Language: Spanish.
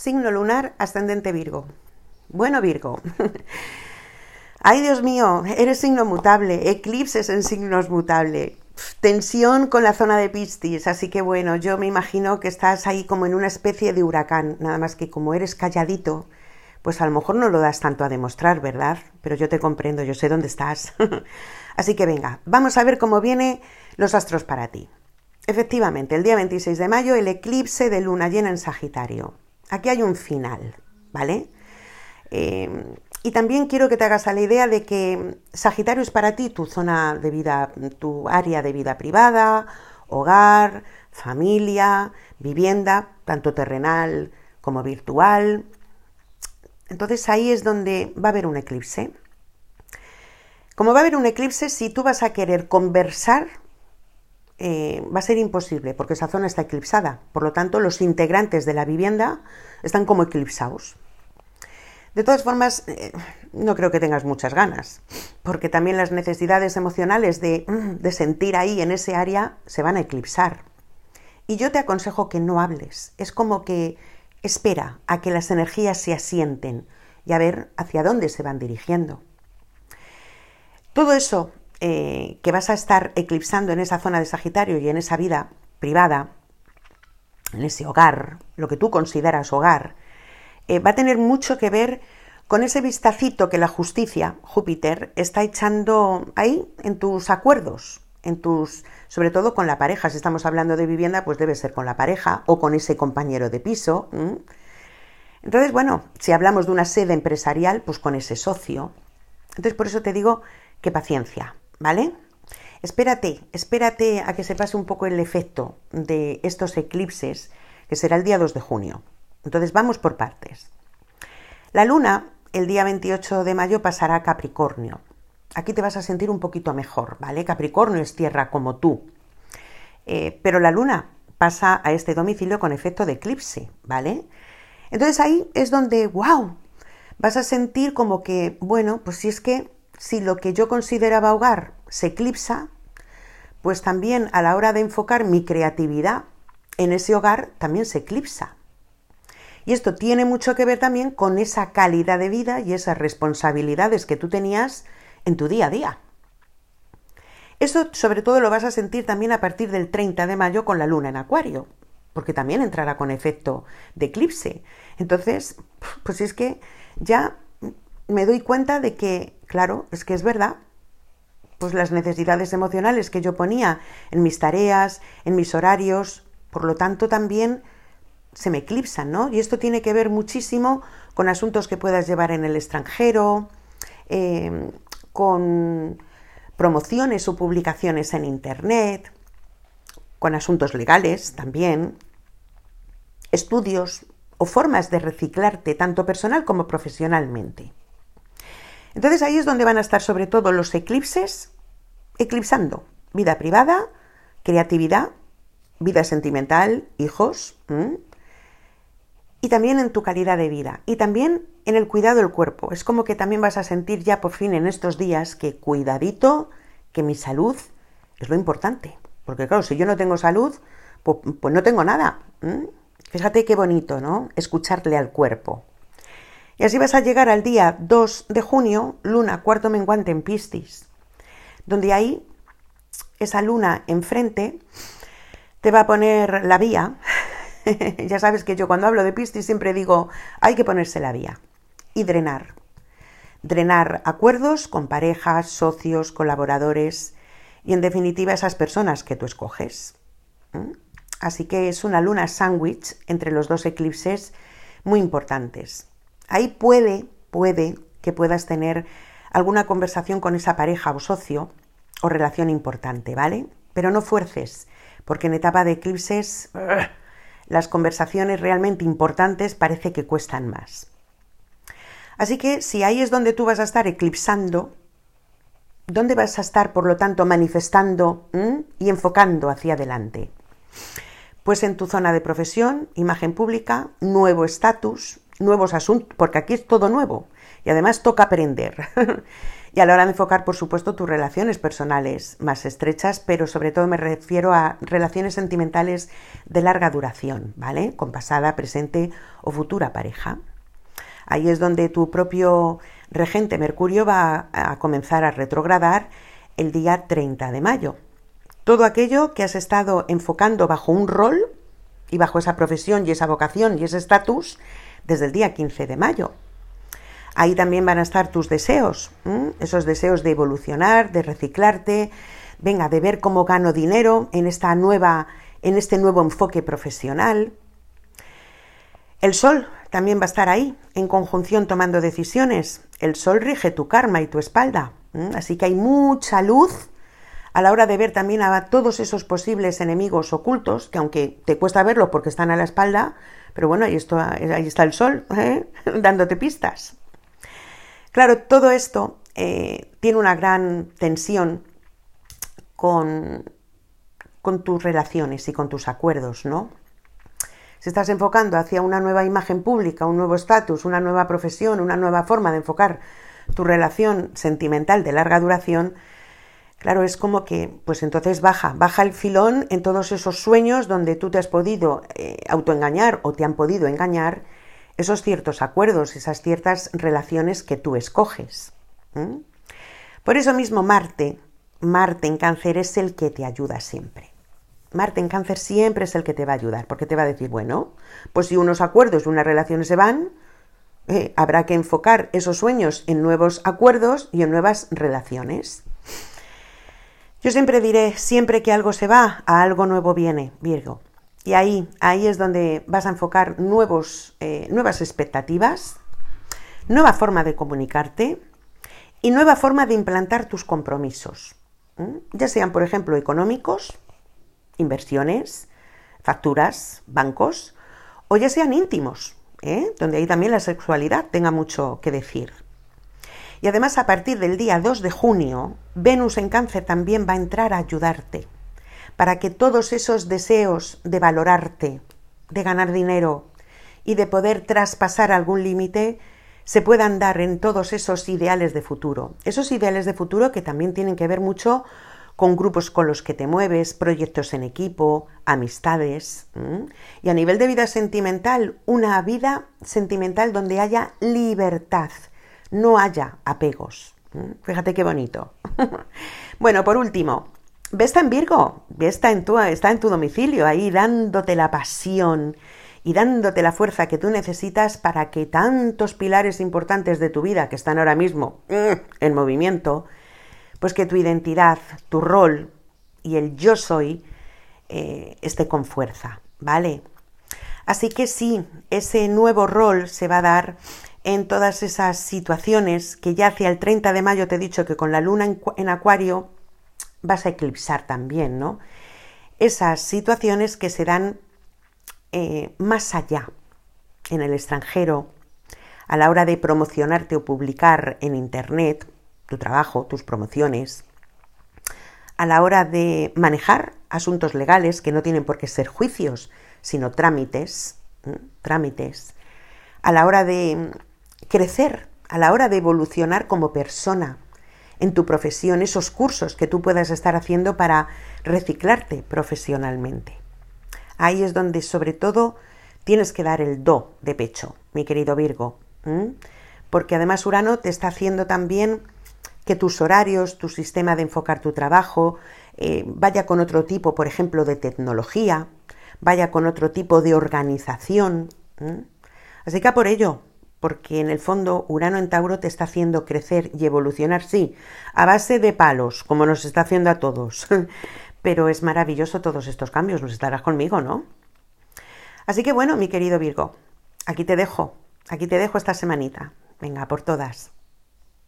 signo lunar, ascendente Virgo. Bueno, Virgo. Ay, Dios mío, eres signo mutable, eclipses en signos mutables, tensión con la zona de Piscis, así que bueno, yo me imagino que estás ahí como en una especie de huracán, nada más que como eres calladito, pues a lo mejor no lo das tanto a demostrar, ¿verdad? Pero yo te comprendo, yo sé dónde estás. Así que venga, vamos a ver cómo vienen los astros para ti. Efectivamente, el día 26 de mayo, el eclipse de luna llena en Sagitario. Aquí hay un final, ¿vale? Y también quiero que te hagas a la idea de que Sagitario es para ti tu zona de vida, tu área de vida privada, hogar, familia, vivienda, tanto terrenal como virtual. Entonces ahí es donde va a haber un eclipse. Como va a haber un eclipse, si tú vas a querer conversar, va a ser imposible porque esa zona está eclipsada. Por lo tanto, los integrantes de la vivienda están como eclipsados. De todas formas, no creo que tengas muchas ganas, porque también las necesidades emocionales de sentir ahí en ese área se van a eclipsar. Y yo te aconsejo que no hables. Es como que espera a que las energías se asienten y a ver hacia dónde se van dirigiendo. Todo eso que vas a estar eclipsando en esa zona de Sagitario y en esa vida privada, en ese hogar, lo que tú consideras hogar, va a tener mucho que ver con ese vistacito que la justicia, Júpiter, está echando ahí en tus acuerdos, sobre todo con la pareja. Si estamos hablando de vivienda, pues debe ser con la pareja o con ese compañero de piso. Entonces, bueno, si hablamos de una sede empresarial, pues con ese socio. Entonces, por eso te digo que paciencia, ¿vale? Espérate a que se pase un poco el efecto de estos eclipses, que será el día 2 de junio. Entonces, vamos por partes. La luna, el día 28 de mayo, pasará a Capricornio. Aquí te vas a sentir un poquito mejor, ¿vale? Capricornio es tierra como tú. Pero la luna pasa a este domicilio con efecto de eclipse, ¿vale? Entonces ahí es donde, ¡wow!, vas a sentir como que, bueno, pues si lo que yo consideraba hogar se eclipsa, pues también a la hora de enfocar mi creatividad en ese hogar también se eclipsa. Y esto tiene mucho que ver también con esa calidad de vida y esas responsabilidades que tú tenías en tu día a día. Esto sobre todo lo vas a sentir también a partir del 30 de mayo con la luna en Acuario, porque también entrará con efecto de eclipse. Entonces, pues es que ya me doy cuenta de que, claro, es que es verdad, pues las necesidades emocionales que yo ponía en mis tareas, en mis horarios, por lo tanto también se me eclipsan, ¿no? Y esto tiene que ver muchísimo con asuntos que puedas llevar en el extranjero, con promociones o publicaciones en internet, con asuntos legales también, estudios o formas de reciclarte tanto personal como profesionalmente. Entonces ahí es donde van a estar sobre todo los eclipses, eclipsando vida privada, creatividad, vida sentimental, hijos, y también en tu calidad de vida y también en el cuidado del cuerpo. Es como que también vas a sentir ya por fin en estos días que cuidadito, que mi salud es lo importante. Porque claro, si yo no tengo salud, pues no tengo nada. Fíjate qué bonito, ¿no? Escucharle al cuerpo. Y así vas a llegar al día 2 de junio, luna cuarto menguante en Piscis, donde ahí esa luna enfrente te va a poner la vía. Ya sabes que yo cuando hablo de Piscis siempre digo, hay que ponerse la vía y drenar. Drenar acuerdos con parejas, socios, colaboradores y en definitiva esas personas que tú escoges. Así que es una luna sándwich entre los dos eclipses muy importantes. Ahí puede que puedas tener alguna conversación con esa pareja o socio o relación importante, ¿vale? Pero no fuerces, porque en etapa de eclipses las conversaciones realmente importantes parece que cuestan más. Así que si ahí es donde tú vas a estar eclipsando, ¿dónde vas a estar, por lo tanto, manifestando y enfocando hacia adelante? Pues en tu zona de profesión, imagen pública, nuevo estatus, nuevos asuntos, porque aquí es todo nuevo. Y además toca aprender. Y a la hora de enfocar, por supuesto, tus relaciones personales más estrechas, pero sobre todo me refiero a relaciones sentimentales de larga duración, ¿vale? Con pasada, presente o futura pareja. Ahí es donde tu propio regente Mercurio va a comenzar a retrogradar el día 30 de mayo. Todo aquello que has estado enfocando bajo un rol y bajo esa profesión y esa vocación y ese estatus desde el día 15 de mayo. Ahí también van a estar tus deseos, esos deseos de evolucionar, de reciclarte, venga, de ver cómo gano dinero en este nuevo enfoque profesional. El Sol también va a estar ahí, en conjunción tomando decisiones. El Sol rige tu karma y tu espalda, así que hay mucha luz a la hora de ver también a todos esos posibles enemigos ocultos, que aunque te cuesta verlos porque están a la espalda, pero bueno, ahí está el Sol, dándote pistas. Claro, todo esto tiene una gran tensión con tus relaciones y con tus acuerdos, ¿no? Si estás enfocando hacia una nueva imagen pública, un nuevo estatus, una nueva profesión, una nueva forma de enfocar tu relación sentimental de larga duración, claro, es como que, pues entonces baja el filón en todos esos sueños donde tú te has podido autoengañar o te han podido engañar, esos ciertos acuerdos, esas ciertas relaciones que tú escoges. Por eso mismo Marte en Cáncer es el que te ayuda siempre. Marte en Cáncer siempre es el que te va a ayudar, porque te va a decir, bueno, pues si unos acuerdos y unas relaciones se van, habrá que enfocar esos sueños en nuevos acuerdos y en nuevas relaciones. Yo siempre diré, siempre que algo se va, a algo nuevo viene, Virgo. Y ahí es donde vas a enfocar nuevas expectativas, nueva forma de comunicarte y nueva forma de implantar tus compromisos. Ya sean, por ejemplo, económicos, inversiones, facturas, bancos, o ya sean íntimos, donde ahí también la sexualidad tenga mucho que decir. Y además, a partir del día 2 de junio, Venus en Cáncer también va a entrar a ayudarte para que todos esos deseos de valorarte, de ganar dinero y de poder traspasar algún límite se puedan dar en todos esos ideales de futuro. Esos ideales de futuro que también tienen que ver mucho con grupos con los que te mueves, proyectos en equipo, amistades. Y a nivel de vida sentimental, una vida sentimental donde haya libertad, no haya apegos. Fíjate qué bonito. Bueno, por último, Vesta en Virgo, está en tu domicilio, ahí dándote la pasión y dándote la fuerza que tú necesitas para que tantos pilares importantes de tu vida que están ahora mismo en movimiento, pues que tu identidad, tu rol y el yo soy esté con fuerza, ¿vale? Así que sí, ese nuevo rol se va a dar en todas esas situaciones que ya hacia el 30 de mayo te he dicho que con la luna en Acuario vas a eclipsar también, ¿no? Esas situaciones que se dan más allá, en el extranjero, a la hora de promocionarte o publicar en internet tu trabajo, tus promociones, a la hora de manejar asuntos legales que no tienen por qué ser juicios, sino trámites, a la hora de crecer, a la hora de evolucionar como persona en tu profesión, esos cursos que tú puedas estar haciendo para reciclarte profesionalmente. Ahí es donde sobre todo tienes que dar el do de pecho, mi querido Virgo, porque además Urano te está haciendo también que tus horarios, tu sistema de enfocar tu trabajo vaya con otro tipo, por ejemplo, de tecnología, vaya con otro tipo de organización. Así que a por ello, porque en el fondo Urano en Tauro te está haciendo crecer y evolucionar, sí, a base de palos, como nos está haciendo a todos. Pero es maravilloso todos estos cambios, los estarás conmigo, ¿no? Así que bueno, mi querido Virgo, aquí te dejo esta semanita. Venga, por todas.